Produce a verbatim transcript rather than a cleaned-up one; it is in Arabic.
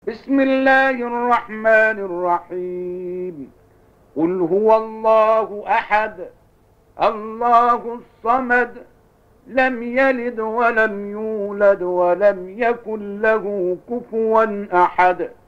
بسم الله الرحمن الرحيم. قل هو الله أحد الله الصمد لم يلد ولم يولد ولم يكن له كفوا أحد.